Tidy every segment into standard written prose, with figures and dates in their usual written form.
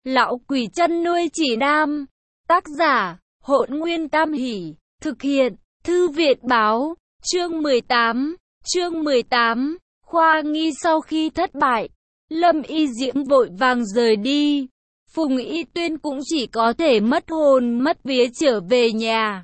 Lão quỷ chăn nuôi chỉ nam. Tác giả, Hỗn Nguyên Tam Hỷ. Thực hiện, Thư viện báo. Chương 18. Chương 18. Khoa nghi sau khi thất bại, Lâm Y Diễm vội vàng rời đi. Phùng Y Tuyên cũng chỉ có thể mất hồn mất vía trở về nhà.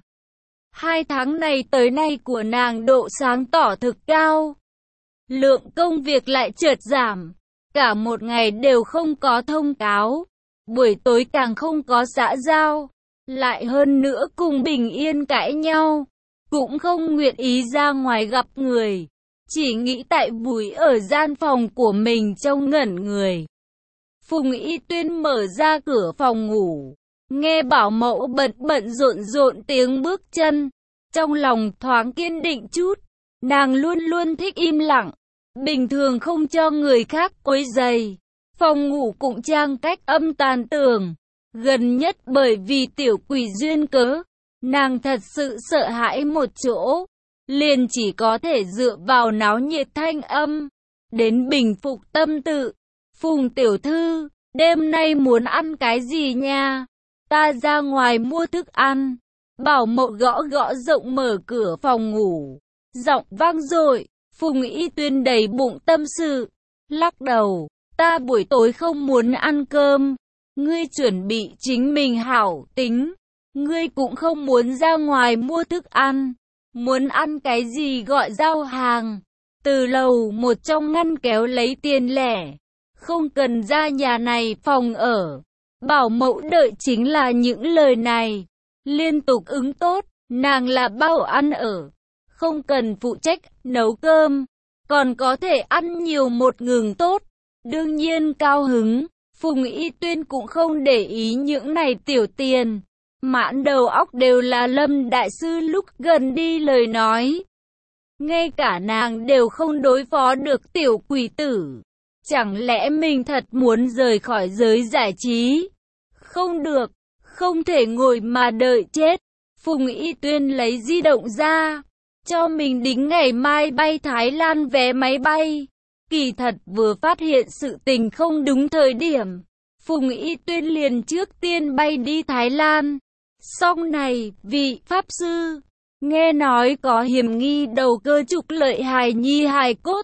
2 tháng này tới nay của nàng độ sáng tỏ thực cao. Lượng công việc lại chợt giảm. Cả một ngày đều không có thông cáo. Buổi tối càng không có xã giao. Lại hơn nữa cùng Bình Yên cãi nhau. Cũng không nguyện ý ra ngoài gặp người. Chỉ nghĩ tại bùi ở gian phòng của mình trông ngẩn người. Phùng Y Tuyên mở ra cửa phòng ngủ. Nghe bảo mẫu bận bận rộn rộn tiếng bước chân. Trong lòng thoáng kiên định chút. Nàng luôn luôn thích im lặng. Bình thường không cho người khác quấy rầy. Phòng ngủ cũng trang cách âm tàn tường. Gần nhất bởi vì tiểu quỷ duyên cớ, nàng thật sự sợ hãi một chỗ. Liền chỉ có thể dựa vào náo nhiệt thanh âm. Đến bình phục tâm tự. Phùng tiểu thư, đêm nay muốn ăn cái gì nha? Ta ra ngoài mua thức ăn. Bảo mẫu gõ gõ rộng mở cửa phòng ngủ. Giọng vang dội. Phùng Y Tuyên đầy bụng tâm sự. Lắc đầu. Ta buổi tối không muốn ăn cơm. Ngươi chuẩn bị chính mình hảo tính. Ngươi cũng không muốn ra ngoài mua thức ăn. Muốn ăn cái gì gọi giao hàng. Từ lầu một trong ngăn kéo lấy tiền lẻ. Không cần ra nhà này phòng ở. Bảo mẫu đợi chính là những lời này. Liên tục ứng tốt. Nàng là bao ăn ở. Không cần phụ trách nấu cơm. Còn có thể ăn nhiều một ngừng tốt. Đương nhiên cao hứng. Phùng Y Tuyên cũng không để ý những này tiểu tiền. Mãn đầu óc đều là Lâm Đại Sư lúc gần đi lời nói. Ngay cả nàng đều không đối phó được tiểu quỷ tử. Chẳng lẽ mình thật muốn rời khỏi giới giải trí? Không được, không thể ngồi mà đợi chết. Phùng Y Tuyên lấy di động ra, cho mình đính ngày mai bay Thái Lan vé máy bay. Kỳ thật vừa phát hiện sự tình không đúng thời điểm. Phùng Y Tuyên liền trước tiên bay đi Thái Lan. Xong này, vị Pháp Sư, nghe nói có hiểm nghi đầu cơ trục lợi hài nhi hài cốt.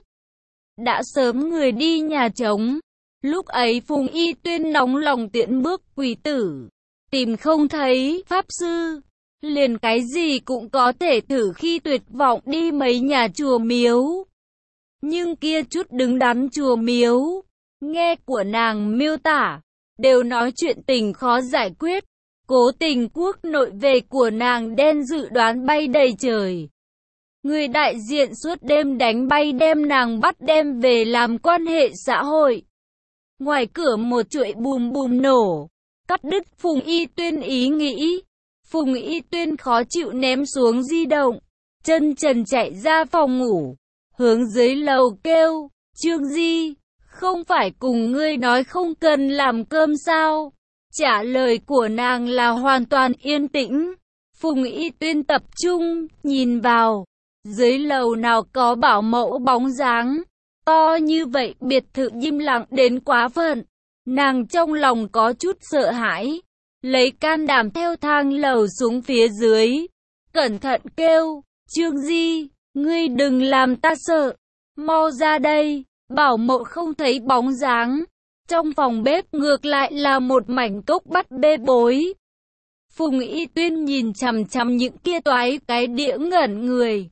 Đã sớm người đi nhà trống. Lúc ấy Phùng Y Tuyên nóng lòng tiễn bước quỷ tử. Tìm không thấy Pháp Sư. Liền cái gì cũng có thể thử khi tuyệt vọng đi mấy nhà chùa miếu. Nhưng kia chút đứng đắn chùa miếu, nghe của nàng miêu tả, đều nói chuyện tình khó giải quyết. Cố tình quốc nội về của nàng đen dự đoán bay đầy trời. Người đại diện suốt đêm đánh bay đem nàng bắt đem về làm quan hệ xã hội. Ngoài cửa một chuỗi bùm bùm nổ, cắt đứt Phùng Y Tuyên ý nghĩ. Phùng Y Tuyên khó chịu ném xuống di động, chân trần chạy ra phòng ngủ. Hướng dưới lầu kêu, Trương Di, không phải cùng ngươi nói không cần làm cơm sao? Trả lời của nàng là hoàn toàn yên tĩnh. Phùng Y Tuyên tập trung, nhìn vào. Dưới lầu nào có bảo mẫu bóng dáng. To như vậy biệt thự im lặng đến quá phận. Nàng trong lòng có chút sợ hãi. Lấy can đảm theo thang lầu xuống phía dưới. Cẩn thận kêu, Trương Di, ngươi đừng làm ta sợ. Mau ra đây. Bảo mẫu không thấy bóng dáng. Trong phòng bếp ngược lại là một mảnh cốc bắt bê bối. Phùng Y Tuyên nhìn chằm chằm những kia toái cái đĩa ngẩn người.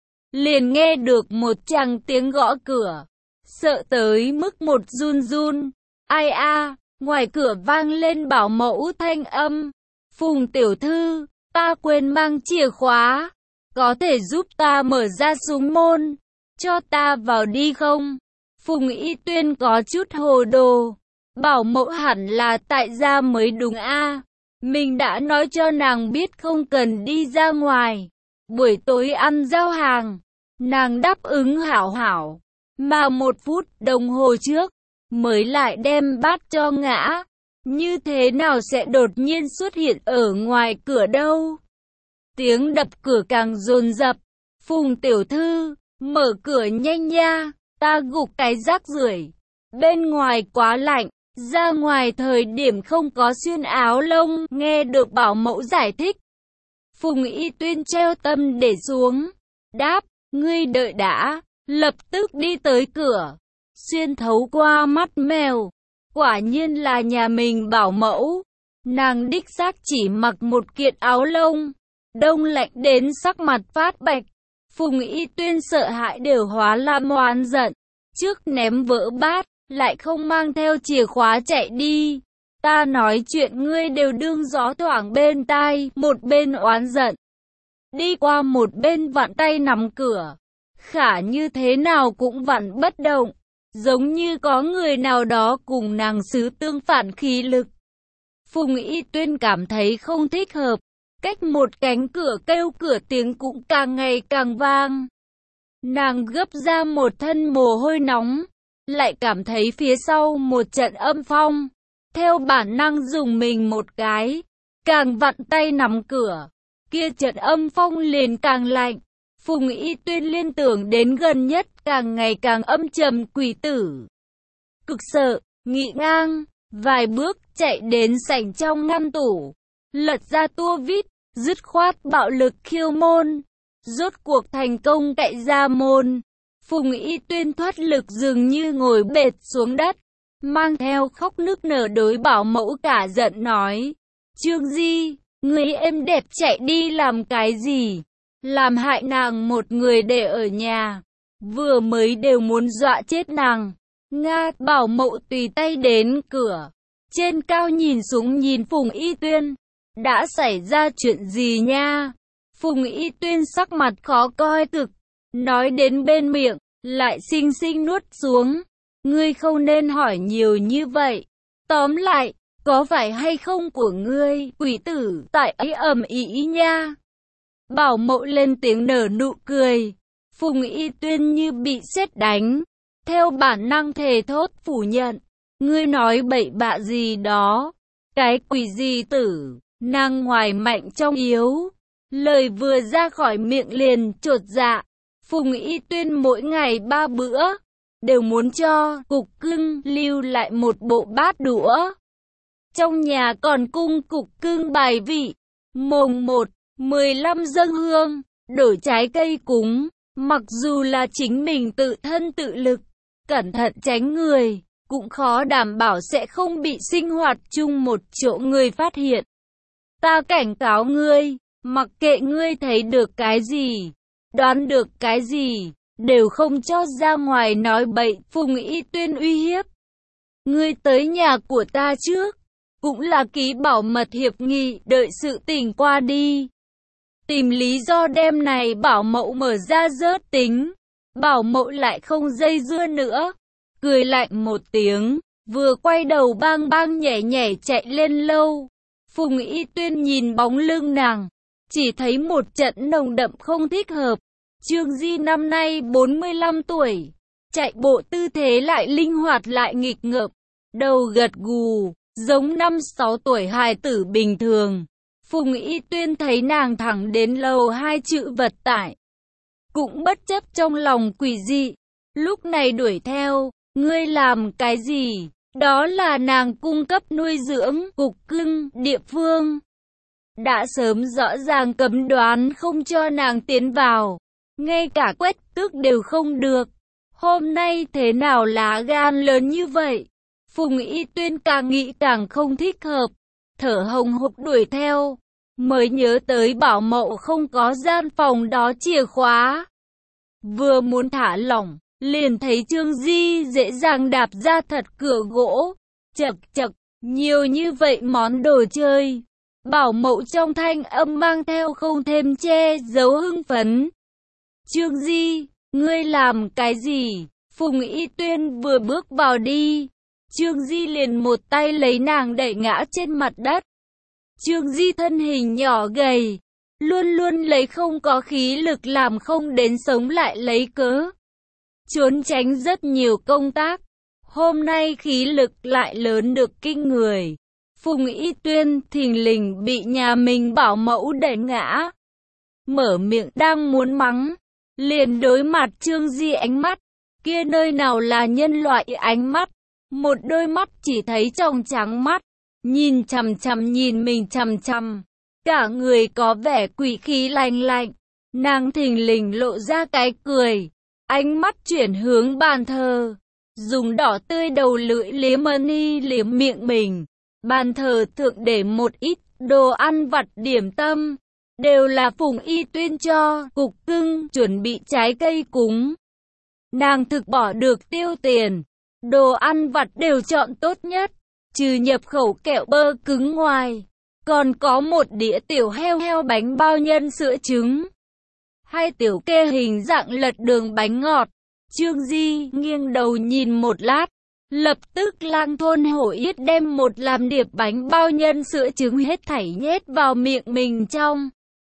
Liền nghe được một tràng tiếng gõ cửa. Sợ tới mức một run run. Ai a, ngoài cửa vang lên bảo mẫu thanh âm. Phùng tiểu thư, ta quên mang chìa khóa. Có thể giúp ta mở ra súng môn. Cho ta vào đi không? Phùng Y Tuyên có chút hồ đồ. Bảo mẫu hẳn là tại gia mới đúng a. Mình đã nói cho nàng biết không cần đi ra ngoài. Buổi tối ăn giao hàng. Nàng đáp ứng hảo hảo. Mà 1 phút đồng hồ trước, mới lại đem bát cho ngã. Như thế nào sẽ đột nhiên xuất hiện ở ngoài cửa đâu? Tiếng đập cửa càng dồn dập. Phùng tiểu thư, mở cửa nhanh nha. Ta gục cái rác rưởi. Bên ngoài quá lạnh. Ra ngoài thời điểm không có xuyên áo lông, nghe được bảo mẫu giải thích. Phùng Y Tuyên treo tâm để xuống, đáp, ngươi đợi đã, lập tức đi tới cửa, xuyên thấu qua mắt mèo. Quả nhiên là nhà mình bảo mẫu. Nàng đích xác chỉ mặc một kiện áo lông, đông lạnh đến sắc mặt phát bạch. Phùng Y Tuyên sợ hãi đều hóa làm oán giận, trước ném vỡ bát, lại không mang theo chìa khóa chạy đi. Ta nói chuyện ngươi đều đương gió thoảng bên tai, một bên oán giận. Đi qua một bên vặn tay nắm cửa, khả như thế nào cũng vặn bất động, giống như có người nào đó cùng nàng xứ tương phản khí lực. Phùng Y Tuyên cảm thấy không thích hợp, cách một cánh cửa kêu cửa tiếng cũng càng ngày càng vang. Nàng gấp ra một thân mồ hôi nóng, lại cảm thấy phía sau một trận âm phong, theo bản năng dùng mình một cái, càng vặn tay nắm cửa, kia trận âm phong liền càng lạnh. Phùng Y Tuyên liên tưởng đến gần nhất càng ngày càng âm trầm quỷ tử. Cực sợ, nghị ngang, vài bước chạy đến sảnh trong ngăn tủ, lật ra tua vít, dứt khoát bạo lực khiêu môn, rốt cuộc thành công cậy ra môn. Phùng Y Tuyên thoát lực dường như ngồi bệt xuống đất, mang theo khóc nức nở đối bảo mẫu cả giận nói, Trương Di, người êm đẹp chạy đi làm cái gì? Làm hại nàng một người để ở nhà, vừa mới đều muốn dọa chết nàng. Nga, bảo mẫu tùy tay đến cửa, trên cao nhìn xuống nhìn Phùng Y Tuyên, đã xảy ra chuyện gì nha? Phùng Y Tuyên sắc mặt khó coi cực, nói đến bên miệng, lại xinh xinh nuốt xuống. Ngươi không nên hỏi nhiều như vậy. Tóm lại, có phải hay không của ngươi, quỷ tử, tại ấy ầm ĩ nha. Bảo mẫu lên tiếng nở nụ cười. Phùng Y Tuyên như bị sét đánh, theo bản năng thề thốt phủ nhận. Ngươi nói bậy bạ gì đó, cái quỷ gì tử, nàng ngoài mạnh trong yếu. Lời vừa ra khỏi miệng liền chột dạ. Phùng Y Tuyên mỗi ngày 3 bữa, đều muốn cho cục cưng lưu lại một bộ bát đũa. Trong nhà còn cung cục cưng bài vị, mồng 1, 15 dâng hương, đổi trái cây cúng, mặc dù là chính mình tự thân tự lực, cẩn thận tránh người, cũng khó đảm bảo sẽ không bị sinh hoạt chung một chỗ người phát hiện. Ta cảnh cáo ngươi, mặc kệ ngươi thấy được cái gì, đoán được cái gì, đều không cho ra ngoài nói bậy. Phùng Y Tuyên uy hiếp. Ngươi tới nhà của ta trước, cũng là ký bảo mật hiệp nghị, đợi sự tình qua đi. Tìm lý do đem này bảo mẫu mở ra rớt tính. Bảo mẫu lại không dây dưa nữa, cười lạnh một tiếng, vừa quay đầu bang bang nhảy nhảy chạy lên lâu. Phùng Y Tuyên nhìn bóng lưng nàng, chỉ thấy một trận nồng đậm không thích hợp. Trương Di năm nay 45 tuổi, chạy bộ tư thế lại linh hoạt lại nghịch ngợm, đầu gật gù, giống 5-6 tuổi hài tử bình thường. Phùng Y Tuyên thấy nàng thẳng đến lầu 2 chữ vật tải, cũng bất chấp trong lòng quỷ dị, lúc này đuổi theo. Ngươi làm cái gì? Đó là nàng cung cấp nuôi dưỡng cục cưng địa phương, đã sớm rõ ràng cấm đoán không cho nàng tiến vào, ngay cả quét tước đều không được. Hôm nay thế nào lá gan lớn như vậy? Phùng Y Tuyên càng nghĩ càng không thích hợp, thở hồng hộc đuổi theo, mới nhớ tới bảo mẫu không có gian phòng đó chìa khóa. Vừa muốn thả lỏng, liền thấy Trương Di dễ dàng đạp ra thật cửa gỗ, chậc chậc, nhiều như vậy món đồ chơi. Bảo mẫu trong thanh âm mang theo không thêm che giấu hưng phấn. Trương Di, ngươi làm cái gì? Phùng Y Tuyên vừa bước vào đi, Trương Di liền một tay lấy nàng đẩy ngã trên mặt đất. Trương Di thân hình nhỏ gầy, luôn luôn lấy không có khí lực làm không đến sống lại lấy cớ trốn tránh rất nhiều công tác. Hôm nay khí lực lại lớn được kinh người. Phùng Y Tuyên thình lình bị nhà mình bảo mẫu đẩy ngã, mở miệng đang muốn mắng, liền đối mặt Trương Di ánh mắt, kia nơi nào là nhân loại ánh mắt, một đôi mắt chỉ thấy trong trắng mắt, nhìn chằm chằm nhìn mình chằm chằm, cả người có vẻ quỷ khí lạnh lạnh. Nàng thình lình lộ ra cái cười, ánh mắt chuyển hướng bàn thờ, dùng đỏ tươi đầu lưỡi liếm liếm miệng mình. Bàn thờ thượng để một ít đồ ăn vặt điểm tâm, đều là Phùng Y Tuyên cho Cục Cưng chuẩn bị trái cây cúng. Nàng thực bỏ được tiêu tiền, đồ ăn vặt đều chọn tốt nhất, trừ nhập khẩu kẹo bơ cứng ngoài, còn có một đĩa tiểu heo bánh bao nhân sữa trứng, hai tiểu kê hình dạng lật đường bánh ngọt. Trương Di nghiêng đầu nhìn một lát, lập tức lang thôn hổ yết đem một làm điệp bánh bao nhân sữa trứng hết thảy nhét vào miệng mình trong.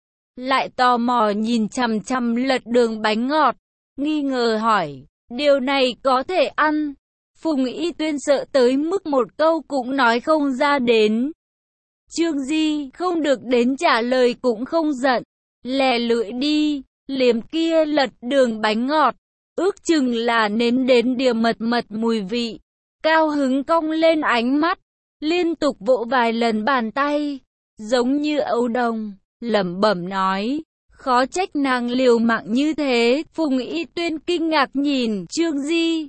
Lại tò mò nhìn chằm chằm lật đường bánh ngọt, nghi ngờ hỏi, điều này có thể ăn? Phùng Y Tuyên sợ tới mức một câu cũng nói không ra đến. Trương Di không được đến trả lời cũng không giận, lè lưỡi đi, liếm kia lật đường bánh ngọt, ước chừng là nếm đến điều mật mùi vị. Cao hứng cong lên ánh mắt, liên tục vỗ vài lần bàn tay, giống như ấu đồng, lẩm bẩm nói, khó trách nàng liều mạng như thế. Phùng Y Tuyên kinh ngạc nhìn Trương Di,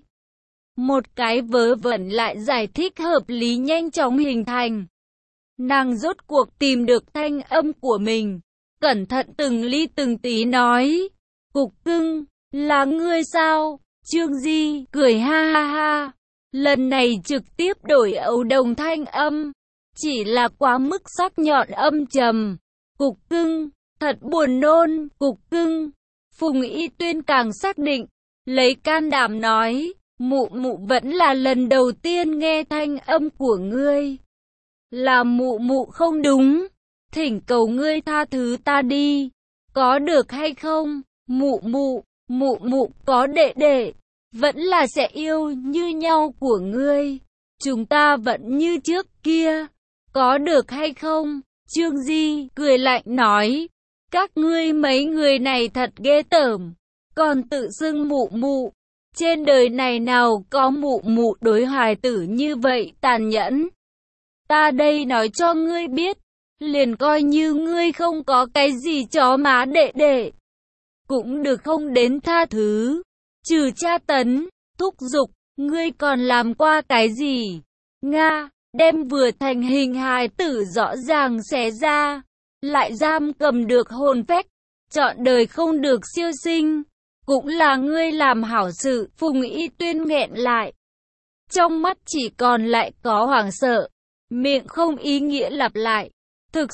một cái vớ vẩn lại giải thích hợp lý nhanh chóng hình thành. Nàng rốt cuộc tìm được thanh âm của mình, cẩn thận từng ly từng tí nói, Cục Cưng, là ngươi sao? Trương Di cười ha ha ha, lần này trực tiếp đổi ấu đồng thanh âm, chỉ là quá mức sắc nhọn âm trầm. Cục Cưng, thật buồn nôn. Cục Cưng. Phùng Y Tuyên càng xác định, lấy can đảm nói, mụ vẫn là lần đầu tiên nghe thanh âm của ngươi. Là mụ không đúng, thỉnh cầu ngươi tha thứ ta đi, có được hay không? Mụ có đệ đệ, vẫn là sẽ yêu như nhau của ngươi, chúng ta vẫn như trước kia, có được hay không? Trương Di cười lạnh nói, các ngươi mấy người này thật ghê tởm, còn tự xưng mụ, trên đời này nào có mụ đối hài tử như vậy tàn nhẫn. Ta đây nói cho ngươi biết, liền coi như ngươi không có cái gì chó má đệ đệ, cũng được không đến tha thứ, trừ tra tấn, thúc giục, ngươi còn làm qua cái gì? Nga, đem vừa thành hình hài tử rõ ràng xé ra, lại giam cầm được hồn phách, trọn đời không được siêu sinh, cũng là ngươi làm hảo sự. Phùng Y Tuyên nghẹn lại, trong mắt chỉ còn lại có hoảng sợ, miệng không ý nghĩa lặp lại, thực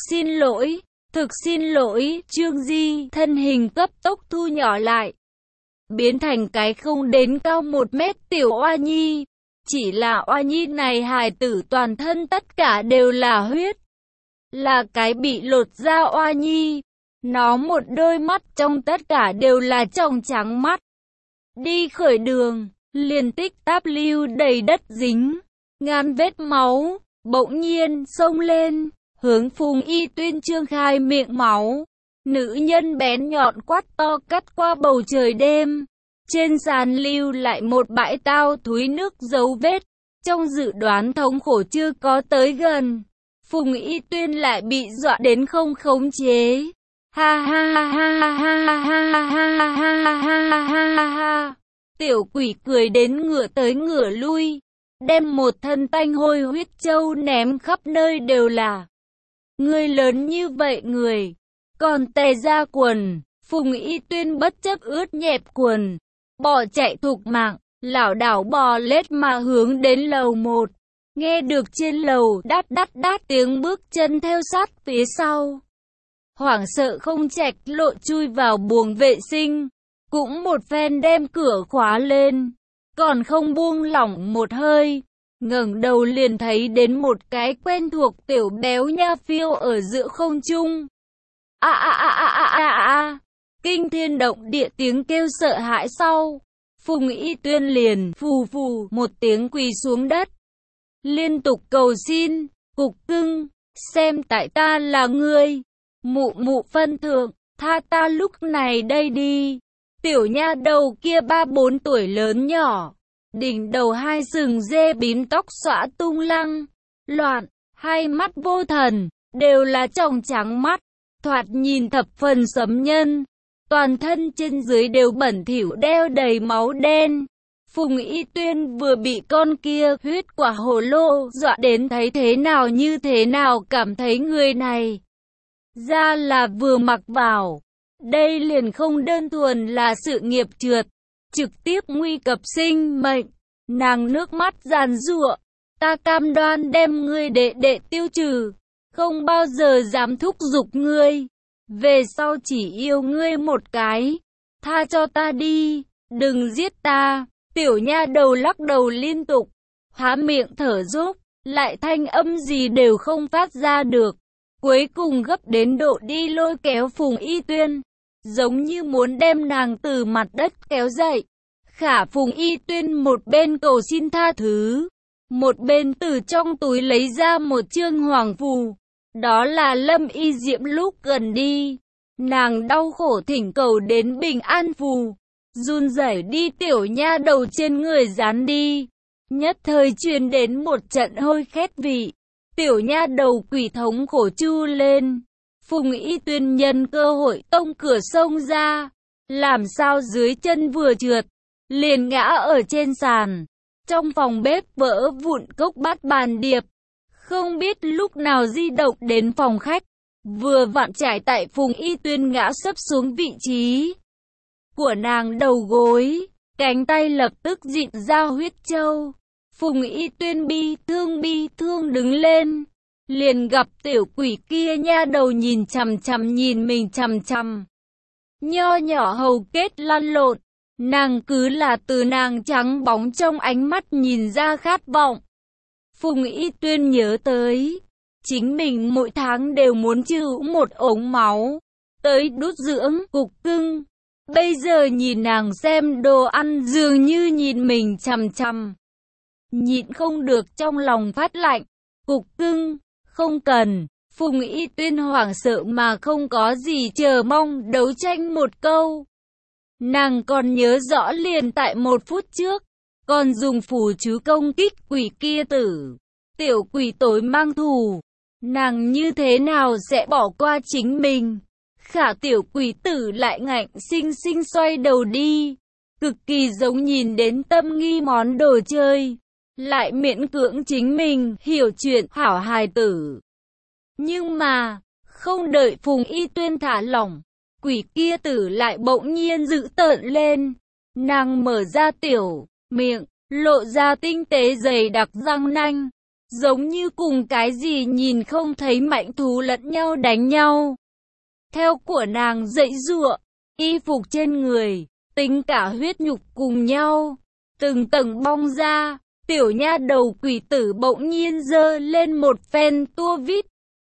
xin lỗi. Trương Di thân hình cấp tốc thu nhỏ lại, biến thành cái không đến cao 1 mét tiểu oa nhi. Chỉ là oa nhi này hài tử toàn thân tất cả đều là huyết, là cái bị lột da oa nhi. Nó một đôi mắt trong tất cả đều là tròng trắng mắt. Đi khởi đường, liền tích táp lưu đầy đất dính, ngàn vết máu, bỗng nhiên xông lên, hướng Phùng Y Tuyên trương khai miệng máu. Nữ nhân bén nhọn quát to cắt qua bầu trời đêm. Trên sàn lưu lại một bãi tao thúi nước dấu vết, trong dự đoán thống khổ chưa có tới gần. Phùng Y Tuyên lại bị dọa đến không khống chế. Ha ha ha ha ha ha ha ha ha ha ha. Tiểu quỷ cười đến ngửa tới ngửa lui, đem một thân tanh hôi huyết trâu ném khắp nơi đều là. Người lớn như vậy người, còn tè ra quần. Phùng Y Tuyên bất chấp ướt nhẹp quần, bỏ chạy thục mạng, lảo đảo bò lết mà hướng đến lầu 1. Nghe được trên lầu đát tiếng bước chân theo sát phía sau. Hoảng sợ không chạch lộ chui vào buồng vệ sinh, cũng một phen đem cửa khóa lên, còn không buông lỏng một hơi. Ngẩng đầu liền thấy đến một cái quen thuộc tiểu béo nha phiêu ở giữa không trung. Kinh thiên động địa tiếng kêu sợ hãi sau, Phùng Y Tuyên liền phù một tiếng quỳ xuống đất, liên tục cầu xin, Cục Cưng, xem tại ta là ngươi, mụ phân thượng, tha ta lúc này đây đi. Tiểu nha đầu kia 3-4 tuổi lớn nhỏ, đỉnh đầu hai sừng dê bím tóc xõa tung lăng loạn, hai mắt vô thần, đều là tròng trắng mắt, thoạt nhìn thập phần sấm nhân, toàn thân trên dưới đều bẩn thỉu đeo đầy máu đen. Phùng Y Tuyên vừa bị con kia huyết quả hồ lô dọa đến thấy thế nào như thế nào, cảm thấy người này ra là vừa mặc vào, đây liền không đơn thuần là sự nghiệp trượt, trực tiếp nguy cập sinh mệnh. Nàng nước mắt giàn giụa, ta cam đoan đem ngươi đệ đệ tiêu trừ, không bao giờ dám thúc giục ngươi, về sau chỉ yêu ngươi một cái, tha cho ta đi, đừng giết ta. Tiểu nha đầu lắc đầu liên tục, há miệng thở dốc, lại thanh âm gì đều không phát ra được. Cuối cùng gấp đến độ đi lôi kéo Phùng Y Tuyên, giống như muốn đem nàng từ mặt đất kéo dậy. Khả Phùng Y Tuyên một bên cầu xin tha thứ, một bên từ trong túi lấy ra một chương hoàng phù. Đó là Lâm Y Diệm lúc gần đi, nàng đau khổ thỉnh cầu đến bình an phù. Run rẩy đi tiểu nha đầu trên người dán đi, nhất thời truyền đến một trận hôi khét vị. Tiểu nha đầu quỷ thống khổ chu lên. Phùng Y Tuyên nhân cơ hội tông cửa sông ra, làm sao dưới chân vừa trượt, liền ngã ở trên sàn. Trong phòng bếp vỡ vụn cốc bát bàn điệp, không biết lúc nào di động đến phòng khách, vừa vặn trải tại Phùng Y Tuyên ngã sấp xuống vị trí của nàng đầu gối, cánh tay lập tức dịn ra huyết châu. Phùng Y Tuyên bi thương đứng lên, liền gặp tiểu quỷ kia nha đầu nhìn nhìn mình chằm chằm. Nho nhỏ hầu kết lăn lộn, nàng cứ là từ nàng trắng bóng trong ánh mắt nhìn ra khát vọng. Phùng Y Tuyên nhớ tới, chính mình mỗi tháng đều muốn trữ một ống máu, tới đút dưỡng cục cưng. Bây giờ nhìn nàng xem đồ ăn dường như nhìn mình chằm chằm. Nhịn không được trong lòng phát lạnh. Cục cưng, không cần. Phùng Y Tuyên hoảng sợ mà không có gì chờ mong đấu tranh một câu. Nàng còn nhớ rõ liền tại 1 phút trước, còn dùng phù chú công kích quỷ kia tử. Tiểu quỷ tối mang thù, nàng như thế nào sẽ bỏ qua chính mình? Khả tiểu quỷ tử lại ngạnh xinh xinh xoay đầu đi, cực kỳ giống nhìn đến Tâm Nghi món đồ chơi, lại miễn cưỡng chính mình hiểu chuyện hảo hài tử. Nhưng mà, không đợi Phùng Y Tuyên thả lỏng, quỷ kia tử lại bỗng nhiên dữ tợn lên. Nàng mở ra tiểu miệng, lộ ra tinh tế dày đặc răng nanh, giống như cùng cái gì nhìn không thấy mãnh thú lẫn nhau đánh nhau. Theo của nàng dãy giụa, y phục trên người, tính cả huyết nhục cùng nhau, từng tầng bong ra. Tiểu nha đầu quỷ tử bỗng nhiên giơ lên một phen tua vít.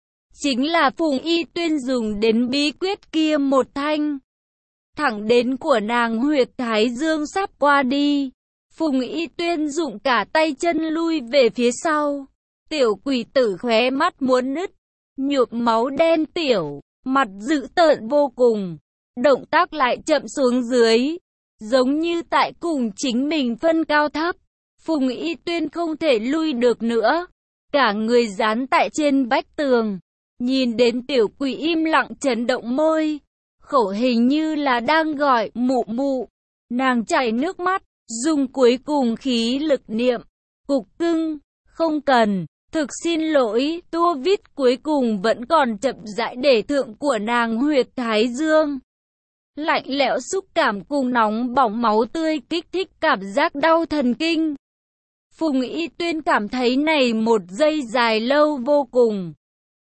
Chính là Phùng Y Tuyên dùng đến bí quyết kia một thanh, thẳng đến của nàng huyệt thái dương sắp qua đi. Phùng Y Tuyên dụng cả tay chân lui về phía sau. Tiểu quỷ tử khóe mắt muốn nứt, nhuộm máu đen tiểu, mặt dữ tợn vô cùng. Động tác lại chậm xuống dưới, giống như tại cùng chính mình phân cao thấp. Phùng Y Tuyên không thể lui được nữa, cả người dán tại trên vách tường. Nhìn đến tiểu quỷ im lặng chấn động môi, khẩu hình như là đang gọi mụ mụ. Nàng chảy nước mắt, dùng cuối cùng khí lực niệm, cục cưng, không cần, thực xin lỗi. Tua vít cuối cùng vẫn còn chậm rãi để thượng của nàng huyệt thái dương. Lạnh lẽo xúc cảm cùng nóng bỏng máu tươi kích thích cảm giác đau thần kinh. Phùng Y Tuyên cảm thấy này một giây dài lâu vô cùng.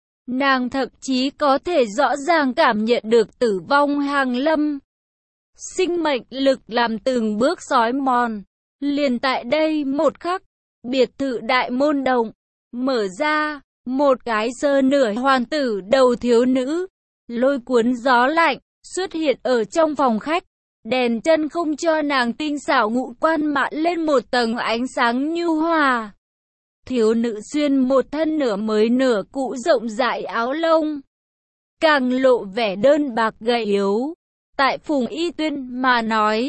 Nàng thậm chí có thể rõ ràng cảm nhận được tử vong hàng lâm. Sinh mệnh lực làm từng bước xói mòn. Liền tại đây một khắc, biệt thự đại môn động, mở ra, một cái sơ nửa hoàn tử đầu thiếu nữ, lôi cuốn gió lạnh, xuất hiện ở trong phòng khách. Đèn chân không cho nàng tinh xảo ngũ quan mạ lên một tầng ánh sáng nhu hòa. Thiếu nữ xuyên một thân nửa mới nửa cũ rộng rãi áo lông, càng lộ vẻ đơn bạc gầy yếu. Tại Phùng Y Tuyên mà nói,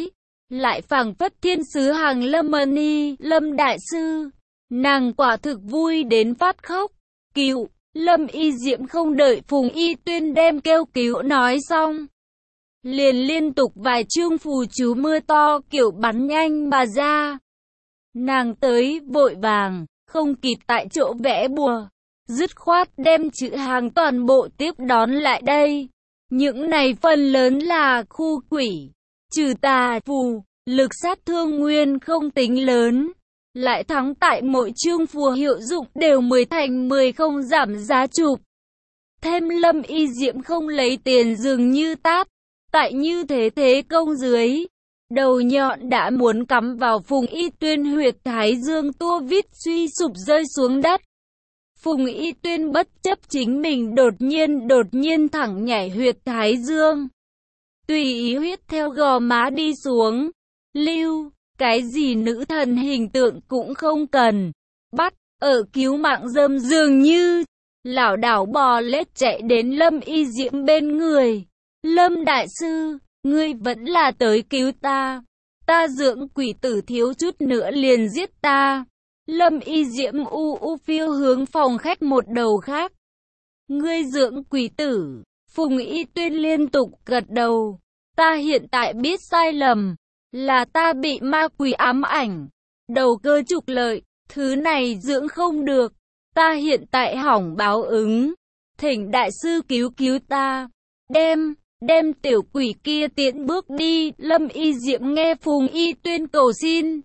lại phảng phất thiên sứ hàng Lâm Mani, Lâm đại sư. Nàng quả thực vui đến phát khóc. Cứu! Lâm Y Diễm không đợi Phùng Y Tuyên đem kêu cứu nói xong, liền liên tục vài chương phù chú mưa to kiểu bắn nhanh mà ra. Nàng tới vội vàng, không kịp tại chỗ vẽ bùa, dứt khoát đem chữ hàng toàn bộ tiếp đón lại đây. Những này phần lớn là khu quỷ, trừ tà phù, lực sát thương nguyên không tính lớn. Lại thắng tại mỗi chương phù hiệu dụng đều 10 thành 10 không giảm giá chụp. Thêm Lâm Y Diễm không lấy tiền dường như tát. Tại như thế công dưới, đầu nhọn đã muốn cắm vào Phùng Y Tuyên huyệt thái dương, tua vít suy sụp rơi xuống đất. Phùng Y Tuyên bất chấp chính mình đột nhiên thẳng nhảy huyệt thái dương, tùy ý huyết theo gò má đi xuống. Lưu, cái gì nữ thần hình tượng cũng không cần, bắt, ở cứu mạng dâm dường như, lảo đảo bò lết chạy đến Lâm Y Diễm bên người. Lâm đại sư, ngươi vẫn là tới cứu ta. Ta dưỡng quỷ tử thiếu chút nữa liền giết ta. Lâm Y Diễm phiêu hướng phòng khách một đầu khác. Ngươi dưỡng quỷ tử. Phùng Y Tuyên liên tục gật đầu. Ta hiện tại biết sai lầm, là ta bị ma quỷ ám ảnh, đầu cơ trục lợi, thứ này dưỡng không được. Ta hiện tại hỏng báo ứng, thỉnh đại sư cứu cứu ta. Đem tiểu quỷ kia tiễn bước đi. Lâm Y Diễm nghe Phùng Y Tuyên cầu xin,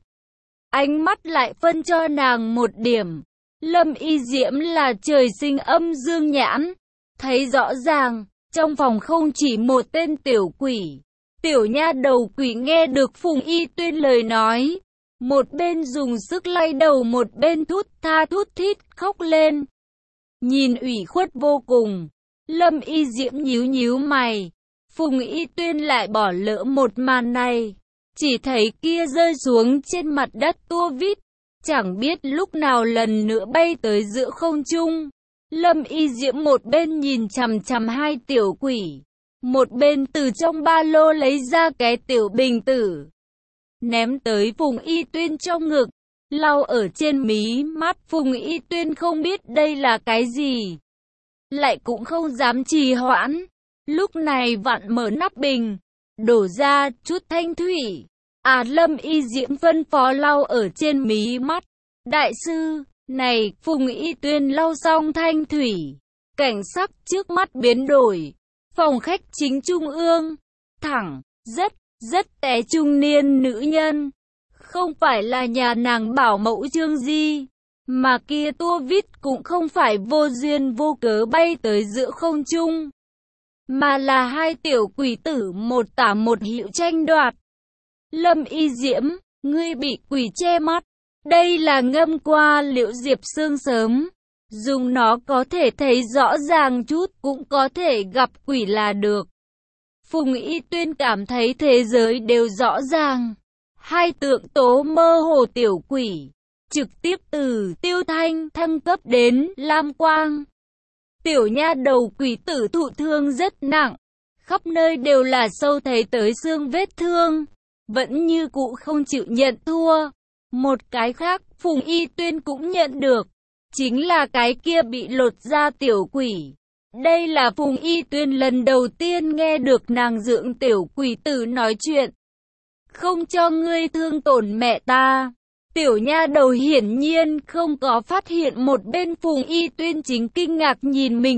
ánh mắt lại phân cho nàng một điểm. Lâm Y Diễm là trời sinh âm dương nhãn, thấy rõ ràng, trong phòng không chỉ một tên tiểu quỷ. Tiểu nha đầu quỷ nghe được Phùng Y Tuyên lời nói, một bên dùng sức lay đầu một bên thút thít khóc lên. Nhìn ủy khuất vô cùng, Lâm Y Diễm nhíu mày. Phùng Y Tuyên lại bỏ lỡ một màn này, chỉ thấy kia rơi xuống trên mặt đất tua vít, chẳng biết lúc nào lần nữa bay tới giữa không trung. Lâm Y Diễm một bên nhìn chằm hai tiểu quỷ, một bên từ trong ba lô lấy ra cái tiểu bình tử, ném tới Phùng Y Tuyên trong ngực, lau ở trên mí mắt. Phùng Y Tuyên không biết đây là cái gì, lại cũng không dám trì hoãn. Lúc này vặn mở nắp bình, đổ ra chút thanh thủy. Lâm Y Diễm phân phó lau ở trên mí mắt. Đại sư, này, Phùng Y Tuyên lau xong thanh thủy, cảnh sắc trước mắt biến đổi. Phòng khách chính trung ương, thẳng, rất té trung niên nữ nhân. Không phải là nhà nàng bảo mẫu Trương Di, mà kia tua vít cũng không phải vô duyên vô cớ bay tới giữa không trung, mà là hai tiểu quỷ tử một tả một hữu tranh đoạt. Lâm Y Diễm, ngươi bị quỷ che mắt. Đây là ngâm qua liễu diệp sương sớm, dùng nó có thể thấy rõ ràng chút, cũng có thể gặp quỷ là được. Phùng Y Tuyên cảm thấy thế giới đều rõ ràng. Hai tượng tố mơ hồ tiểu quỷ, trực tiếp từ tiêu thanh thăng cấp đến lam quang. Tiểu nha đầu quỷ tử thụ thương rất nặng, khắp nơi đều là sâu thấy tới xương vết thương, vẫn như cũ không chịu nhận thua. Một cái khác Phùng Y Tuyên cũng nhận được, chính là cái kia bị lột da tiểu quỷ. Đây là Phùng Y Tuyên lần đầu tiên nghe được nàng dưỡng tiểu quỷ tử nói chuyện. Không cho ngươi thương tổn mẹ ta. Tiểu nha đầu hiển nhiên không có phát hiện một bên Phùng Y Tuyên chính kinh ngạc nhìn mình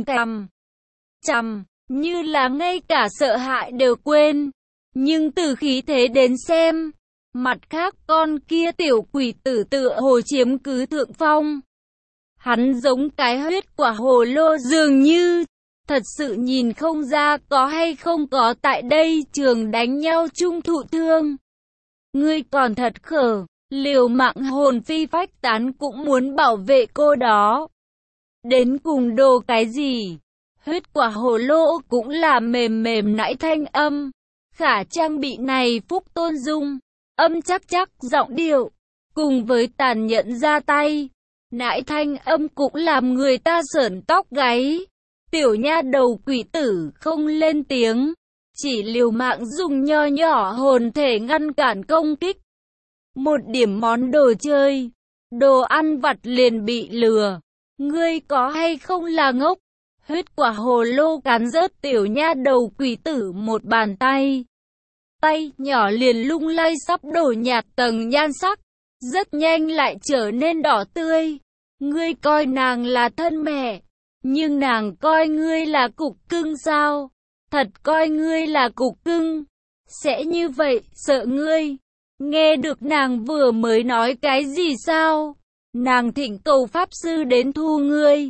chằm, như là ngay cả sợ hãi đều quên. Nhưng từ khí thế đến xem, mặt khác con kia tiểu quỷ tử tựa hồ chiếm cứ thượng phong. Hắn giống cái huyết quả hồ lô dường như, thật sự nhìn không ra có hay không có tại đây trường đánh nhau chung thụ thương. Ngươi còn thật khờ, liều mạng hồn phi phách tán cũng muốn bảo vệ cô đó. Đến cùng đồ cái gì? Huyết quả hồ lô cũng là mềm nãi thanh âm. Khả trang bị này phúc tôn dung, âm chắc giọng điệu, cùng với tàn nhẫn ra tay, nãi thanh âm cũng làm người ta sởn tóc gáy. Tiểu nha đầu quỷ tử không lên tiếng, chỉ liều mạng dùng nho nhỏ hồn thể ngăn cản công kích. Một điểm món đồ chơi, đồ ăn vặt liền bị lừa. Ngươi có hay không là ngốc? Huyết quả hồ lô cắn rớt tiểu nha đầu quỷ tử một bàn tay. Tay nhỏ liền lung lay sắp đổ nhạt tầng nhan sắc, rất nhanh lại trở nên đỏ tươi. Ngươi coi nàng là thân mẹ, nhưng nàng coi ngươi là cục cưng sao? Thật coi ngươi là cục cưng? Sẽ như vậy, sợ ngươi. Nghe được nàng vừa mới nói cái gì sao? Nàng thỉnh cầu pháp sư đến thu ngươi.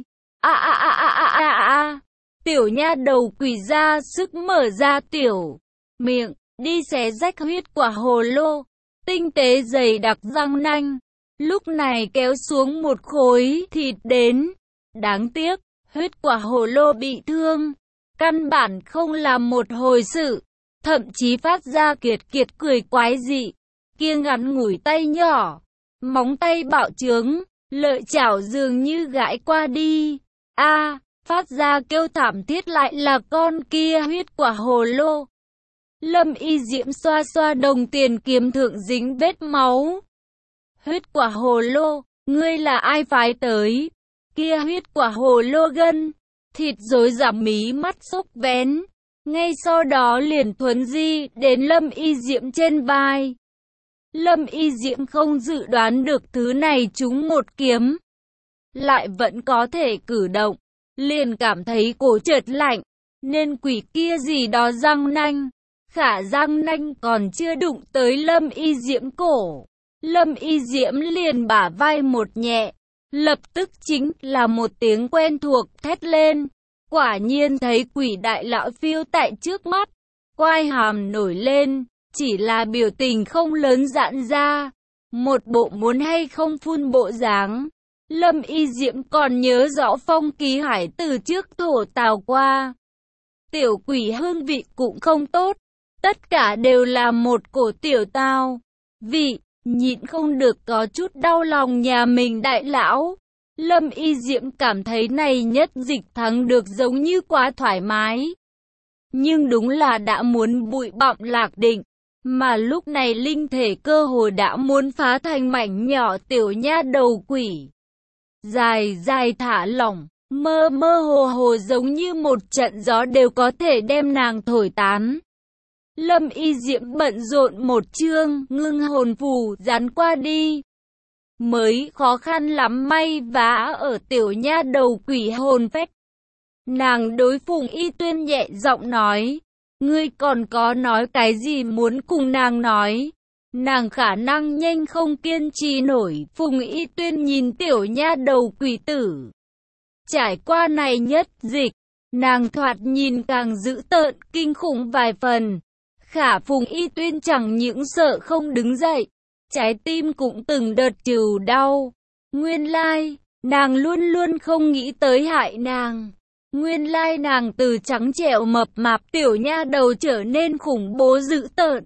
Tiểu nha đầu quỷ ra sức mở ra tiểu miệng, đi xé rách huyết quả hồ lô, tinh tế dày đặc răng nanh. Lúc này kéo xuống một khối thịt đến. Đáng tiếc, huyết quả hồ lô bị thương, căn bản không làm một hồi sự, thậm chí phát ra kiệt kiệt cười quái dị. Kia ngắn ngủi tay nhỏ, móng tay bạo trướng, lợi chảo dường như gãi qua đi. Phát ra kêu thảm thiết lại là con kia huyết quả hồ lô. Lâm Y Diễm xoa xoa đồng tiền kiếm thượng dính vết máu. Huyết quả hồ lô, ngươi là ai phái tới? Kia huyết quả hồ lô gân, thịt rối rắm mí mắt xốc vén. Ngay sau đó liền thuấn di đến Lâm Y Diễm trên vai. Lâm Y Diễm không dự đoán được thứ này trúng một kiếm, lại vẫn có thể cử động, liền cảm thấy cổ chợt lạnh, nên quỷ kia gì đó răng nanh, khả răng nanh còn chưa đụng tới Lâm Y Diễm cổ. Lâm Y Diễm liền bả vai một nhẹ, lập tức chính là một tiếng quen thuộc thét lên. Quả nhiên thấy quỷ đại lão phiêu tại trước mắt, quai hàm nổi lên, chỉ là biểu tình không lớn giãn ra, một bộ muốn hay không phun bộ dáng. Lâm Y Diễm còn nhớ rõ Phong Ký Hải từ trước thổ tào qua. Tiểu quỷ hương vị cũng không tốt, tất cả đều là một cổ tiểu tao vị, nhịn không được có chút đau lòng nhà mình đại lão. Lâm Y Diễm cảm thấy này nhất dịch thắng được giống như quá thoải mái. Nhưng đúng là đã muốn bụi bặm lạc định, mà lúc này linh thể cơ hồ đã muốn phá thành mảnh nhỏ tiểu nha đầu quỷ. Dài dài thả lỏng, mơ mơ hồ hồ giống như một trận gió đều có thể đem nàng thổi tán. Lâm Y Diễm bận rộn một chương, ngưng hồn phù dán qua đi. Mới khó khăn lắm may vá ở tiểu nha đầu quỷ hồn phách. Nàng đối Phùng Y Tuyên nhẹ giọng nói, ngươi còn có nói cái gì muốn cùng nàng nói? Nàng khả năng nhanh không kiên trì nổi. Phùng Y Tuyên nhìn tiểu nha đầu quỷ tử. Trải qua này nhất dịch, nàng thoạt nhìn càng dữ tợn kinh khủng vài phần. Khả Phùng Y Tuyên chẳng những sợ không đứng dậy, trái tim cũng từng đợt trừ đau. Nguyên lai, nàng luôn luôn không nghĩ tới hại nàng. Nguyên lai nàng từ trắng trẻo mập mạp tiểu nha đầu trở nên khủng bố dữ tợn.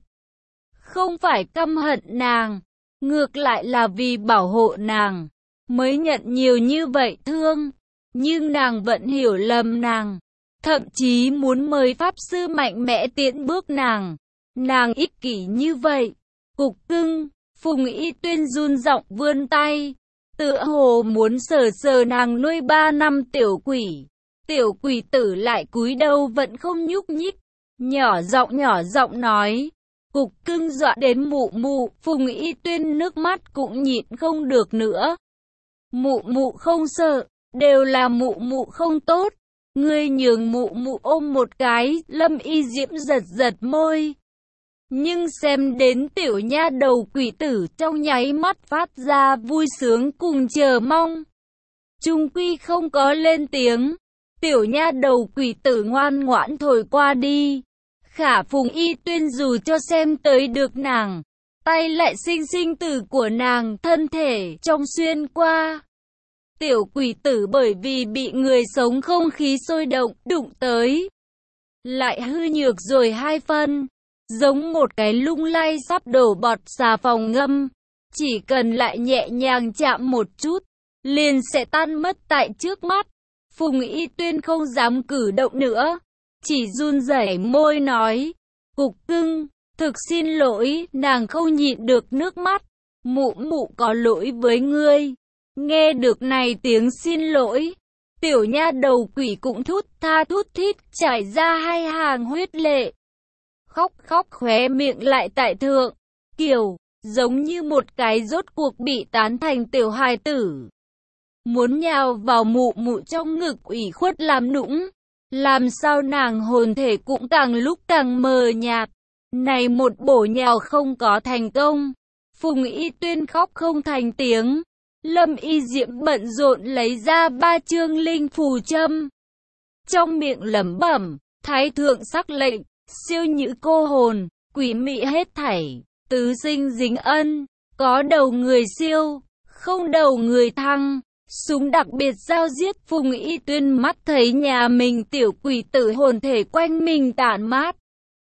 Không phải căm hận nàng, ngược lại là vì bảo hộ nàng, mới nhận nhiều như vậy thương. Nhưng nàng vẫn hiểu lầm nàng, thậm chí muốn mời pháp sư mạnh mẽ tiễn bước nàng. Nàng ích kỷ như vậy, cục cưng. Phùng Y Tuyên run giọng vươn tay, tựa hồ muốn sờ sờ nàng nuôi 3 năm tiểu quỷ. Tiểu quỷ tử lại cúi đầu vẫn không nhúc nhích, nhỏ giọng nói, cục cưng dọa đến mụ mụ. Phùng Y Tuyên nước mắt cũng nhịn không được nữa. Mụ mụ không sợ, đều là mụ mụ không tốt, ngươi nhường mụ mụ ôm một cái. Lâm Y Diễm giật môi. Nhưng xem đến tiểu nha đầu quỷ tử trong nháy mắt phát ra vui sướng cùng chờ mong. Chung quy không có lên tiếng. Tiểu nha đầu quỷ tử ngoan ngoãn thổi qua đi. Khả Phùng Y Tuyên dù cho xem tới được nàng, tay lại sinh sinh tử của nàng thân thể trong xuyên qua. Tiểu quỷ tử bởi vì bị người sống không khí sôi động đụng tới, lại hư nhược rồi 2 phân. Giống một cái lung lay sắp đổ bọt xà phòng ngâm, chỉ cần lại nhẹ nhàng chạm một chút, liền sẽ tan mất tại trước mắt. Phùng Y Tuyên không dám cử động nữa, chỉ run rẩy môi nói, cục cưng, thực xin lỗi, nàng không nhịn được nước mắt, mụ mụ có lỗi với ngươi. Nghe được này tiếng xin lỗi, tiểu nha đầu quỷ cũng thút thít chảy ra hai hàng huyết lệ. Khóc khóe miệng lại tại thượng, kiểu, giống như một cái rốt cuộc bị tán thành tiểu hài tử. Muốn nhào vào mụ mụ trong ngực ủy khuất làm nũng. Làm sao nàng hồn thể cũng càng lúc càng mờ nhạt. Này một bổ nhào không có thành công. Phùng Y Tuyên khóc không thành tiếng. Lâm Y Diễm bận rộn lấy ra 3 chương linh phù châm. Trong miệng lẩm bẩm, thái thượng sắc lệnh, siêu nhữ cô hồn, quỷ mị hết thảy, tứ sinh dính ân, có đầu người siêu, không đầu người thăng. Súng đặc biệt giao giết. Phùng Y Tuyên mắt thấy nhà mình tiểu quỷ tử hồn thể quanh mình tản mát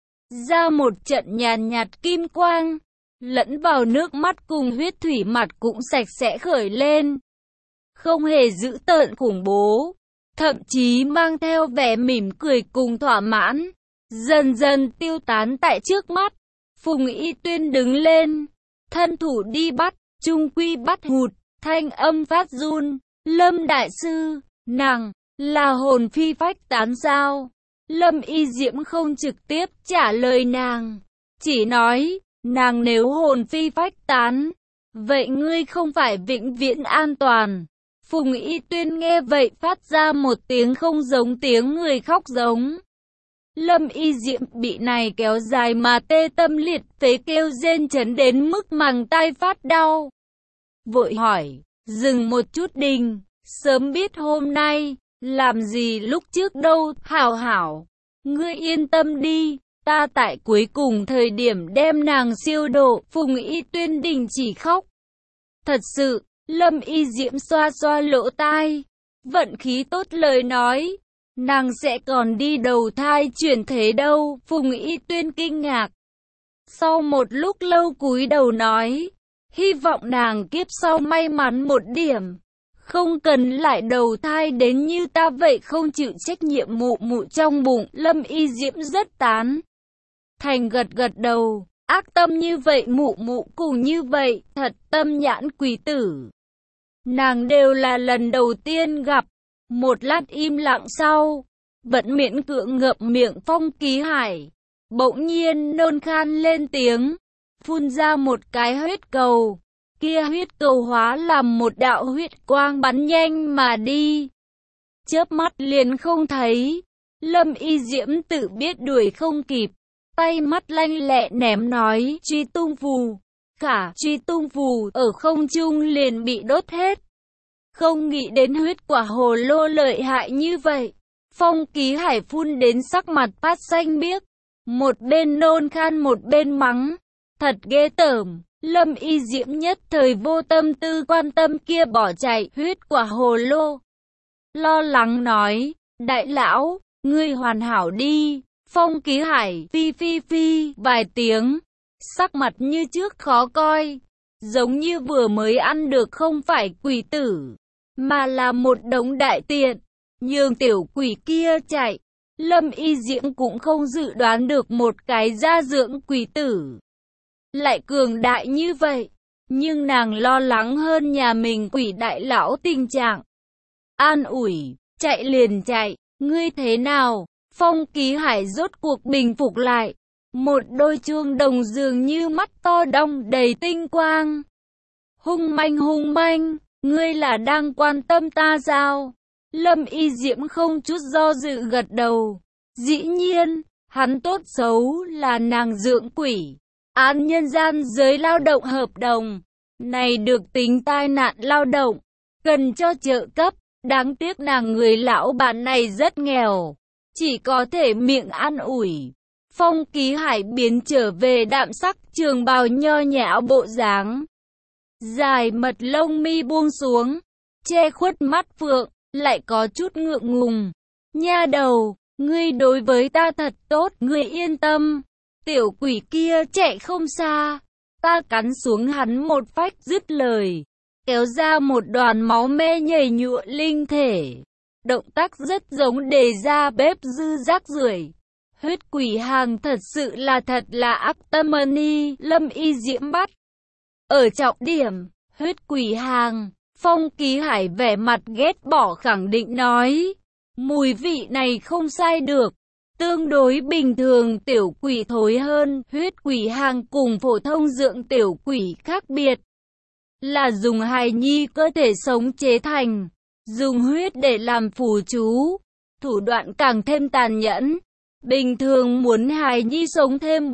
ra một trận nhàn nhạt kim quang, lẫn vào nước mắt cùng huyết thủy, mặt cũng sạch sẽ khởi lên, không hề dữ tợn khủng bố, thậm chí mang theo vẻ mỉm cười cùng thỏa mãn, dần dần tiêu tán tại trước mắt. Phùng Y Tuyên đứng lên, thân thủ đi bắt, trung quy bắt hụt. Thanh âm phát run, Lâm đại sư, nàng, là hồn phi phách tán sao? Lâm Y Diễm không trực tiếp trả lời nàng, chỉ nói, nàng nếu hồn phi phách tán, vậy ngươi không phải vĩnh viễn an toàn. Phùng Y Tuyên nghe vậy phát ra một tiếng không giống tiếng người khóc giống. Lâm Y Diễm bị này kéo dài mà tê tâm liệt phế kêu rên chấn đến mức màng tai phát đau. Vội hỏi, dừng một chút Đình, sớm biết hôm nay, làm gì lúc trước đâu, hảo, ngươi yên tâm đi, ta tại cuối cùng thời điểm đem nàng siêu độ. Phùng Y Tuyên đình chỉ khóc. Thật sự, Lâm Y Diễm xoa xoa lỗ tai, vận khí tốt lời nói, nàng sẽ còn đi đầu thai chuyển thế đâu. Phùng Y Tuyên kinh ngạc. Sau một lúc lâu cúi đầu nói, hy vọng nàng kiếp sau may mắn một điểm, không cần lại đầu thai đến như ta vậy không chịu trách nhiệm mụ mụ trong bụng. Lâm Y Diễm rất tán thành gật đầu, ác tâm như vậy mụ mụ cùng như vậy, thật tâm nhãn quỷ tử. Nàng đều là lần đầu tiên gặp. Một lát im lặng sau, vẫn miễn cưỡng ngậm miệng Phong Ký Hải, bỗng nhiên nôn khan lên tiếng, phun ra một cái huyết cầu. Kia huyết cầu hóa làm một đạo huyết quang bắn nhanh mà đi, chớp mắt liền không thấy. Lâm Y Diễm tự biết đuổi không kịp, tay mắt lanh lẹ ném nói truy tung phù. Cả truy tung phù ở không trung liền bị đốt hết. Không nghĩ đến huyết quả hồ lô lợi hại như vậy. Phong Ký Hải phun đến sắc mặt phát xanh biếc, một bên nôn khan một bên mắng, thật ghê tởm. Lâm Y Diễm nhất thời vô tâm tư quan tâm kia bỏ chạy huyết quả hồ lô. Lo lắng nói, đại lão, ngươi hoàn hảo đi. Phong Ký Hải phi vài tiếng, sắc mặt như trước khó coi, giống như vừa mới ăn được không phải quỷ tử, mà là một đống đại tiện, nhường tiểu quỷ kia chạy. Lâm Y Diễm cũng không dự đoán được một cái gia dưỡng quỷ tử lại cường đại như vậy, nhưng nàng lo lắng hơn nhà mình quỷ đại lão tình trạng. An ủi, chạy liền chạy, ngươi thế nào? Phong Ký Hải rốt cuộc bình phục lại, một đôi chuông đồng dường như mắt to đong đầy tinh quang. Hung manh, ngươi là đang quan tâm ta sao? Lâm Y Diễm không chút do dự gật đầu. Dĩ nhiên, hắn tốt xấu là nàng dưỡng quỷ, án nhân gian giới lao động hợp đồng, này được tính tai nạn lao động, cần cho trợ cấp. Đáng tiếc nàng người lão bản này rất nghèo, chỉ có thể miệng an ủi. Phong Ký Hải biến trở về đạm sắc trường bào nho nhã bộ dáng, dài mật lông mi buông xuống, che khuất mắt phượng, lại có chút ngượng ngùng. Nha đầu, ngươi đối với ta thật tốt, ngươi yên tâm. Tiểu quỷ kia chạy không xa, ta cắn xuống hắn một phách. Dứt lời, kéo ra một đoàn máu me nhầy nhụa linh thể, Động tác rất giống đề ra bếp dư rác rưởi. Huyết quỷ hàng thật sự là ác tâm ni, Lâm Y Diễm bắt. Ở trọng điểm, huyết quỷ hàng, Phong Ký Hải vẻ mặt ghét bỏ khẳng định nói. Mùi vị này không sai được. Tương đối bình thường tiểu quỷ thối hơn, huyết quỷ hàng cùng phổ thông dưỡng tiểu quỷ khác biệt. Là dùng hài nhi cơ thể sống chế thành, dùng huyết để làm phù chú, thủ đoạn càng thêm tàn nhẫn. Bình thường muốn hài nhi sống thêm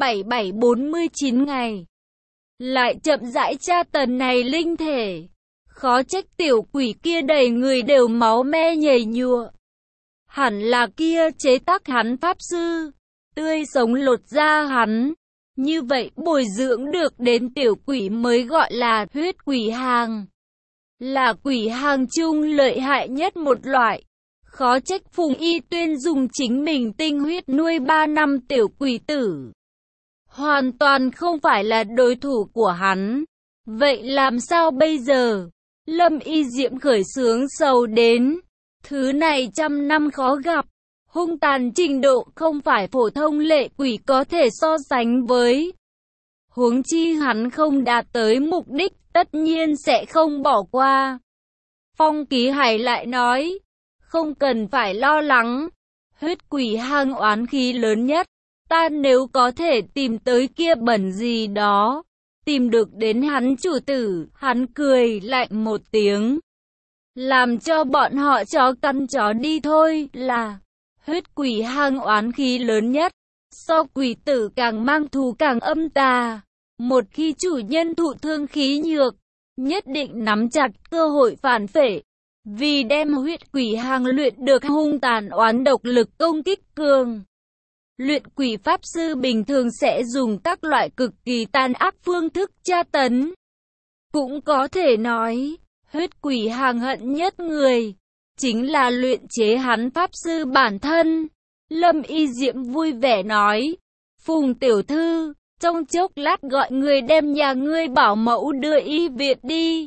47-49 ngày, lại chậm rãi tra tấn này linh thể. Khó trách tiểu quỷ kia đầy người đều máu me nhầy nhụa. Hẳn là kia chế tác hắn pháp sư, tươi sống lột da hắn. Như vậy bồi dưỡng được đến tiểu quỷ mới gọi là huyết quỷ hàng. Là quỷ hàng chung lợi hại nhất một loại. Khó trách Phùng Y Tuyên dùng chính mình tinh huyết nuôi 3 năm tiểu quỷ tử. Hoàn toàn không phải là đối thủ của hắn. Vậy làm sao bây giờ? Lâm Y Diễm khởi xướng sầu đến. Thứ này trăm năm khó gặp. Hung tàn trình độ không phải phổ thông lệ quỷ có thể so sánh với. Huống chi hắn không đạt tới mục đích, tất nhiên sẽ không bỏ qua. Phong Ký Hải lại nói, không cần phải lo lắng. Huyết quỷ hang oán khí lớn nhất. Ta nếu có thể tìm tới kia bẩn gì đó, tìm được đến hắn chủ tử, hắn cười lạnh một tiếng. Làm cho bọn họ chó căn chó đi thôi là. Huyết quỷ hang oán khí lớn nhất. So quỷ tử càng mang thù càng âm tà. Một khi chủ nhân thụ thương khí nhược, nhất định nắm chặt cơ hội phản phệ. Vì đem huyết quỷ hang luyện được hung tàn oán độc lực công kích cường. Luyện quỷ pháp sư bình thường sẽ dùng các loại cực kỳ tàn ác phương thức tra tấn. Cũng có thể nói, huyết quỷ hàng hận nhất người, chính là luyện chế hắn pháp sư bản thân. Lâm Y Diễm vui vẻ nói, Phùng tiểu thư, trong chốc lát gọi người đem nhà ngươi bảo mẫu đưa y viện đi.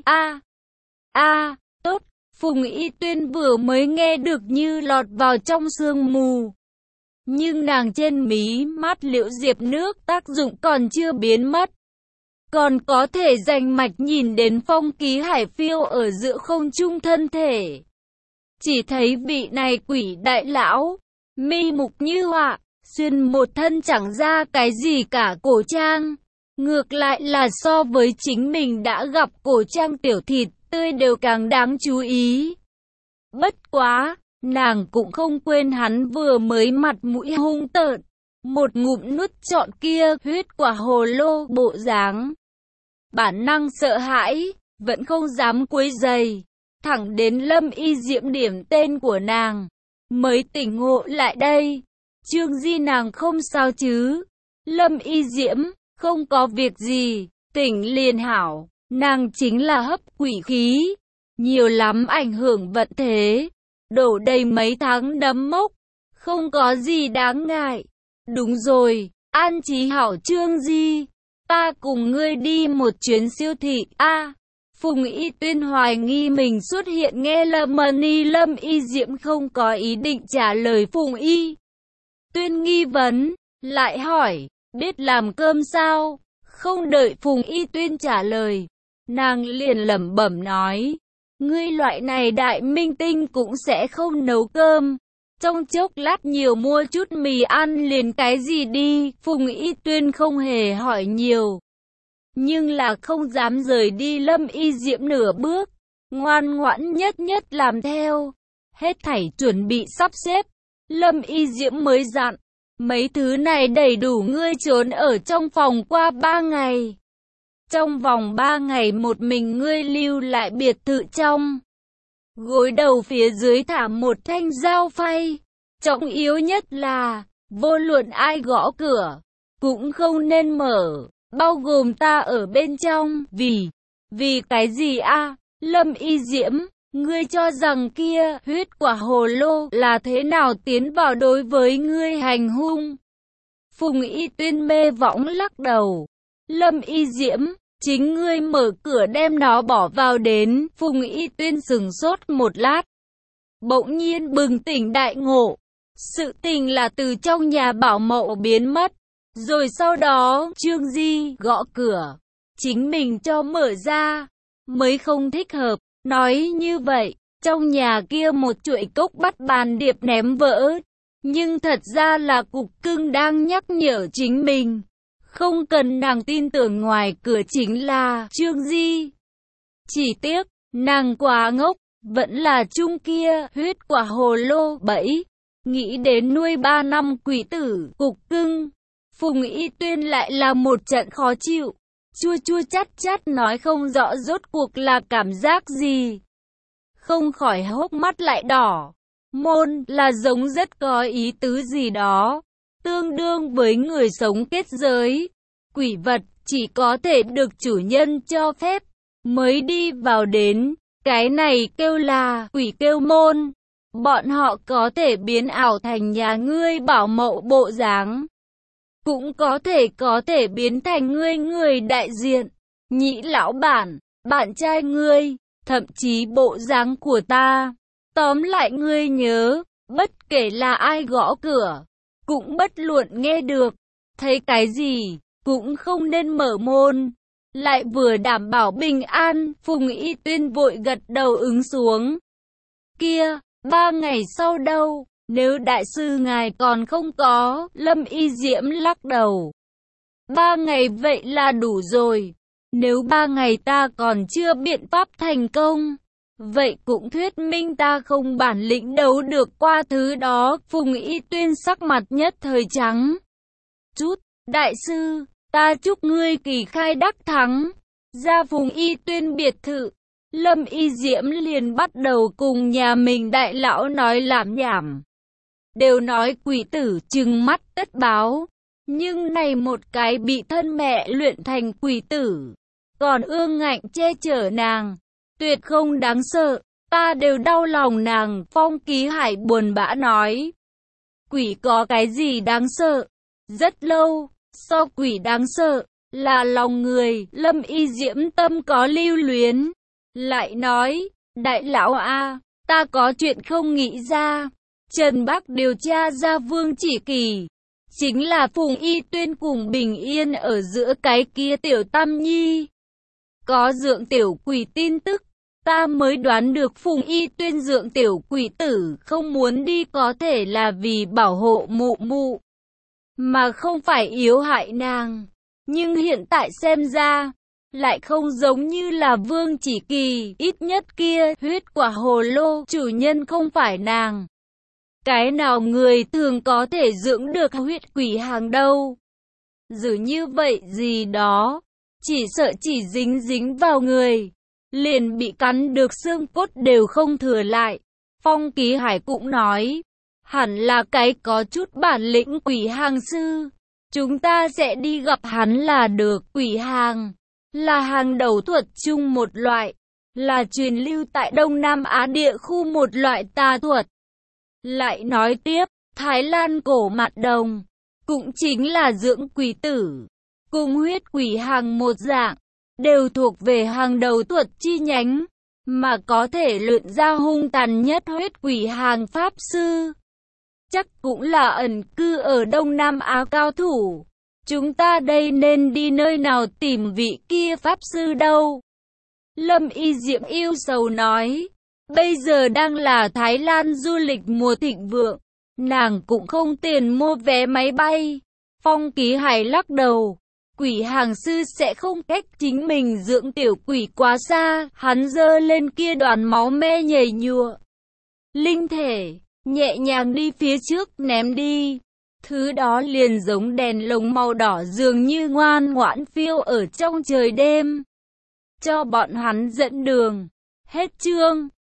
Tốt. Phùng Y Tuyên vừa mới nghe được như lọt vào trong sương mù. Nhưng nàng trên mí mắt Liễu Diệp nước tác dụng còn chưa biến mất. Còn có thể rành mạch nhìn đến Phong Ký Hải phiêu ở giữa không trung thân thể. Chỉ thấy vị này quỷ đại lão, mi mục như họa, xuyên một thân chẳng ra cái gì cả cổ trang. Ngược lại là so với chính mình đã gặp cổ trang tiểu thịt tươi đều càng đáng chú ý. Bất quá, nàng cũng không quên hắn vừa mới mặt mũi hung tợn, một ngụm nuốt trọn kia huyết quả hồ lô bộ dáng. Bản năng sợ hãi, vẫn không dám quấy rầy, thẳng đến Lâm Y Diễm điểm tên của nàng, mới tỉnh ngộ lại đây. Trương Di nàng không sao chứ? Lâm Y Diễm, không có việc gì, tỉnh liền hảo. Nàng chính là hấp quỷ khí, nhiều lắm ảnh hưởng vận thế, đổ đầy mấy tháng đấm mốc, không có gì đáng ngại. Đúng rồi, an trí hảo Trương Di, ta cùng ngươi đi một chuyến siêu thị. Phùng Y Tuyên hoài nghi mình xuất hiện nghe Lâm Y Diễm không có ý định trả lời Phùng Y Tuyên nghi vấn, lại hỏi, biết làm cơm sao? Không đợi Phùng Y Tuyên trả lời, nàng liền lẩm bẩm nói, ngươi loại này đại minh tinh cũng sẽ không nấu cơm. Trong chốc lát nhiều mua chút mì ăn liền cái gì đi. Phùng Y Tuyên không hề hỏi nhiều, nhưng là không dám rời đi Lâm Y Diễm nửa bước, ngoan ngoãn nhất làm theo. Hết thảy chuẩn bị sắp xếp, Lâm Y Diễm mới dặn, mấy thứ này đầy đủ ngươi trốn ở trong phòng qua 3 ngày. Trong vòng 3 ngày một mình ngươi lưu lại biệt thự trong. Gối đầu phía dưới thả một thanh dao phay. Trọng yếu nhất là, vô luận ai gõ cửa, cũng không nên mở, bao gồm ta ở bên trong. Vì cái gì Lâm Y Diễm, ngươi cho rằng kia huyết quả hồ lô là thế nào tiến vào đối với ngươi hành hung? Phùng Y Tuyên mê võng lắc đầu. Lâm Y Diễm, chính ngươi mở cửa đem nó bỏ vào đến. Phùng Y Tuyên sửng sốt một lát, bỗng nhiên bừng tỉnh đại ngộ. Sự tình là từ trong nhà bảo mẫu biến mất. Rồi sau đó, Trương Di gõ cửa. Chính mình cho mở ra. Mới không thích hợp. Nói như vậy, trong nhà kia một chuỗi cốc bắt bàn điệp ném vỡ. Nhưng thật ra là cục cưng đang nhắc nhở chính mình. Không cần nàng tin tưởng ngoài cửa chính là Trương Di. Chỉ tiếc, nàng quá ngốc, vẫn là chung kia, huyết quả hồ lô bẫy. Nghĩ đến nuôi 3 năm quỷ tử, cục cưng. Phùng Y Tuyên lại là một trận khó chịu. Chua chua chát chát nói không rõ rốt cuộc là cảm giác gì. Không khỏi hốc mắt lại đỏ. Môn là giống rất có ý tứ gì đó. Tương đương với người sống kết giới. Quỷ vật chỉ có thể được chủ nhân cho phép mới đi vào đến. Cái này kêu là quỷ kêu môn. Bọn họ có thể biến ảo thành nhà ngươi bảo mẫu bộ dáng. Cũng có thể biến thành người đại diện. Nhị lão bản, bạn trai ngươi, thậm chí bộ dáng của ta. Tóm lại ngươi nhớ, bất kể là ai gõ cửa, cũng bất luận nghe được, thấy cái gì, cũng không nên mở môn. Lại vừa đảm bảo bình an, Phùng Y Tuyên vội gật đầu ứng xuống. Kia, 3 ngày sau đâu, nếu đại sư ngài còn không có, Lâm Y Diễm lắc đầu. 3 ngày vậy là đủ rồi, nếu 3 ngày ta còn chưa biện pháp thành công, vậy cũng thuyết minh ta không bản lĩnh đấu được qua thứ đó. Phùng Y Tuyên sắc mặt nhất thời trắng. Chút, đại sư, ta chúc ngươi kỳ khai đắc thắng. Ra Phùng Y Tuyên biệt thự, Lâm Y Diễm liền bắt đầu cùng nhà mình đại lão nói lảm nhảm. Đều nói quỷ tử trừng mắt tất báo, nhưng này một cái bị thân mẹ luyện thành quỷ tử, còn ương ngạnh che chở nàng, tuyệt không đáng sợ, ta đều đau lòng nàng. Phong Ký Hải buồn bã nói, quỷ có cái gì đáng sợ, rất lâu, so quỷ đáng sợ, là lòng người. Lâm Y Diễm tâm có lưu luyến, lại nói, đại lão a, ta có chuyện không nghĩ ra. Trần Bắc điều tra ra Vương Chỉ Kỳ, chính là Phùng Y Tuyên cùng Bình Yên ở giữa cái kia tiểu tam nhi. Có dượng tiểu quỷ tin tức, ta mới đoán được Phùng Y Tuyên dượng tiểu quỷ tử không muốn đi có thể là vì bảo hộ mụ mụ, mà không phải yếu hại nàng. Nhưng hiện tại xem ra, lại không giống như là Vương Chỉ Kỳ, ít nhất kia huyết quả hồ lô chủ nhân không phải nàng. Cái nào người thường có thể dưỡng được huyết quỷ hàng đâu. Dù như vậy gì đó, chỉ sợ chỉ dính vào người, liền bị cắn được xương cốt đều không thừa lại. Phong Ký Hải cũng nói, hẳn là cái có chút bản lĩnh quỷ hàng sư. Chúng ta sẽ đi gặp hắn là được. Quỷ hàng là hàng đầu thuật chung một loại, là truyền lưu tại Đông Nam Á địa khu một loại tà thuật. Lại nói tiếp, Thái Lan cổ mạt đồng, cũng chính là dưỡng quỷ tử, cùng huyết quỷ hàng một dạng, đều thuộc về hàng đầu thuật chi nhánh, mà có thể luyện ra hung tàn nhất huyết quỷ hàng pháp sư. Chắc cũng là ẩn cư ở Đông Nam Á cao thủ. Chúng ta đây nên đi nơi nào tìm vị kia pháp sư đâu? Lâm Y Diệm yêu sầu nói. Bây giờ đang là Thái Lan du lịch mùa thịnh vượng, nàng cũng không tiền mua vé máy bay. Phong Ký Hải lắc đầu, quỷ hàng sư sẽ không cách chính mình dưỡng tiểu quỷ quá xa. Hắn giơ lên kia đoàn máu me nhầy nhụa linh thể, nhẹ nhàng đi phía trước ném đi. Thứ đó liền giống đèn lồng màu đỏ dường như ngoan ngoãn phiêu ở trong trời đêm, cho bọn hắn dẫn đường. Hết chương.